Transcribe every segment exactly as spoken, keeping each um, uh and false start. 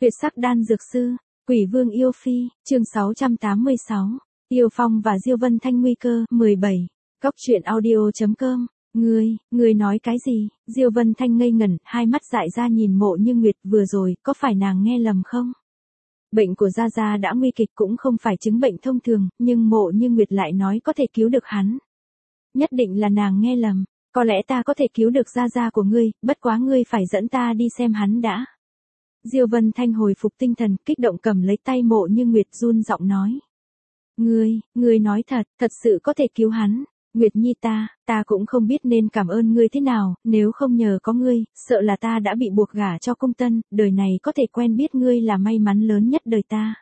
Tuyệt sắc đan dược sư, Quỷ Vương yêu phi, chương sáu trăm tám mươi sáu, Tiêu Phong và Diêu Vân Thanh nguy cơ, mười bảy, Góc truyện audio chấm com, ngươi, ngươi nói cái gì? Diêu Vân Thanh ngây ngẩn, hai mắt dại ra nhìn Mộ Như Nguyệt, vừa rồi, có phải nàng nghe lầm không? Bệnh của Gia Gia đã nguy kịch cũng không phải chứng bệnh thông thường, nhưng Mộ Như Nguyệt lại nói có thể cứu được hắn. Nhất định là nàng nghe lầm, có lẽ ta có thể cứu được Gia Gia của ngươi, bất quá ngươi phải dẫn ta đi xem hắn đã. Diêu Vân Thanh hồi phục tinh thần, kích động cầm lấy tay Mộ Như Nguyệt run giọng nói. Ngươi, ngươi nói thật, thật sự có thể cứu hắn. Nguyệt Nhi ta, ta cũng không biết nên cảm ơn ngươi thế nào, nếu không nhờ có ngươi, sợ là ta đã bị buộc gả cho cung tân, đời này có thể quen biết ngươi là may mắn lớn nhất đời ta.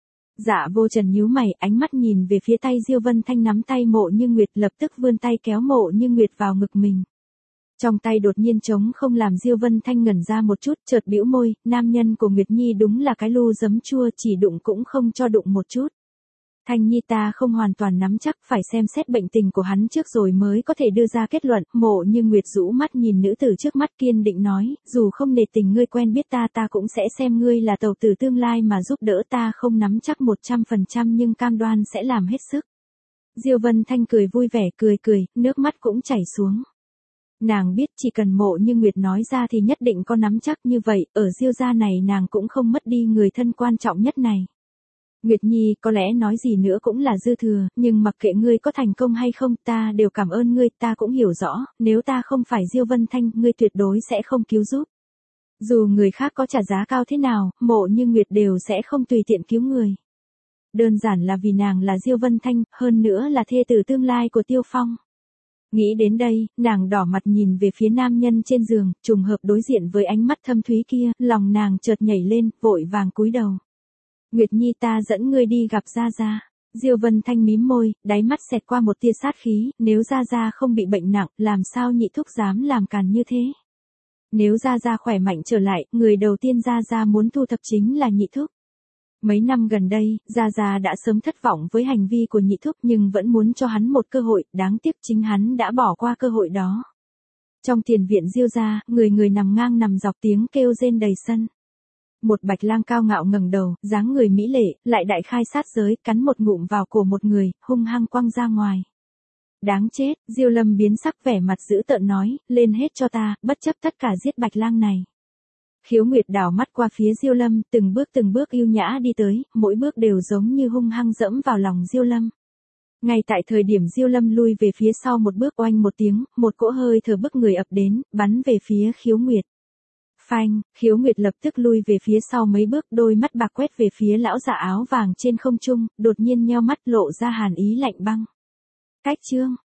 Dạ Vô Trần nhíu mày, ánh mắt nhìn về phía tay Diêu Vân Thanh nắm tay Mộ Như Nguyệt, lập tức vươn tay kéo Mộ Như Nguyệt vào ngực mình. Trong tay đột nhiên trống không làm Diêu Vân Thanh ngẩn ra một chút, chợt bĩu môi, nam nhân của Nguyệt Nhi đúng là cái lu giấm chua, chỉ đụng cũng không cho đụng một chút. Thanh Nhi ta không hoàn toàn nắm chắc, phải xem xét bệnh tình của hắn trước rồi mới có thể đưa ra kết luận. Mộ Như Nguyệt rũ mắt nhìn nữ tử trước mắt, kiên định nói, dù không nể tình ngươi quen biết ta, ta cũng sẽ xem ngươi là tàu tử tương lai mà giúp đỡ ta, không nắm chắc một trăm phần trăm nhưng cam đoan sẽ làm hết sức. Diêu Vân Thanh cười vui vẻ, cười cười, nước mắt cũng chảy xuống. Nàng biết chỉ cần Mộ Như Nguyệt nói ra thì nhất định có nắm chắc, như vậy, ở Diêu gia này nàng cũng không mất đi người thân quan trọng nhất này. Nguyệt Nhi, có lẽ nói gì nữa cũng là dư thừa, nhưng mặc kệ ngươi có thành công hay không, ta đều cảm ơn ngươi, ta cũng hiểu rõ, nếu ta không phải Diêu Vân Thanh, ngươi tuyệt đối sẽ không cứu giúp. Dù người khác có trả giá cao thế nào, Mộ Như Nguyệt đều sẽ không tùy tiện cứu người. Đơn giản là vì nàng là Diêu Vân Thanh, hơn nữa là thê tử tương lai của Tiêu Phong. Nghĩ đến đây, nàng đỏ mặt nhìn về phía nam nhân trên giường, trùng hợp đối diện với ánh mắt thâm thúy kia, lòng nàng chợt nhảy lên, vội vàng cúi đầu. Nguyệt Nhi ta dẫn ngươi đi gặp Gia Gia. Diêu Vân Thanh mím môi, đáy mắt xẹt qua một tia sát khí, nếu Gia Gia không bị bệnh nặng, làm sao nhị thúc dám làm càn như thế? Nếu Gia Gia khỏe mạnh trở lại, người đầu tiên Gia Gia muốn thu thập chính là nhị thúc. Mấy năm gần đây, Gia Gia đã sớm thất vọng với hành vi của nhị thúc nhưng vẫn muốn cho hắn một cơ hội, đáng tiếc chính hắn đã bỏ qua cơ hội đó. Trong tiền viện Diêu gia, người người nằm ngang nằm dọc, tiếng kêu rên đầy sân. Một bạch lang cao ngạo ngẩng đầu, dáng người mỹ lệ, lại đại khai sát giới, cắn một ngụm vào cổ một người, hung hăng quăng ra ngoài. Đáng chết, Diêu Lâm biến sắc, vẻ mặt dữ tợn nói, lên hết cho ta, bất chấp tất cả giết bạch lang này. Khiếu Nguyệt đảo mắt qua phía Diêu Lâm, từng bước từng bước yêu nhã đi tới, mỗi bước đều giống như hung hăng dẫm vào lòng Diêu Lâm. Ngay tại thời điểm Diêu Lâm lui về phía sau một bước, oanh một tiếng, một cỗ hơi thở bức người ập đến, bắn về phía Khiếu Nguyệt. Phanh, Khiếu Nguyệt lập tức lui về phía sau mấy bước, đôi mắt bạc quét về phía lão già áo vàng trên không trung, đột nhiên nheo mắt lộ ra hàn ý lạnh băng. Cách chương,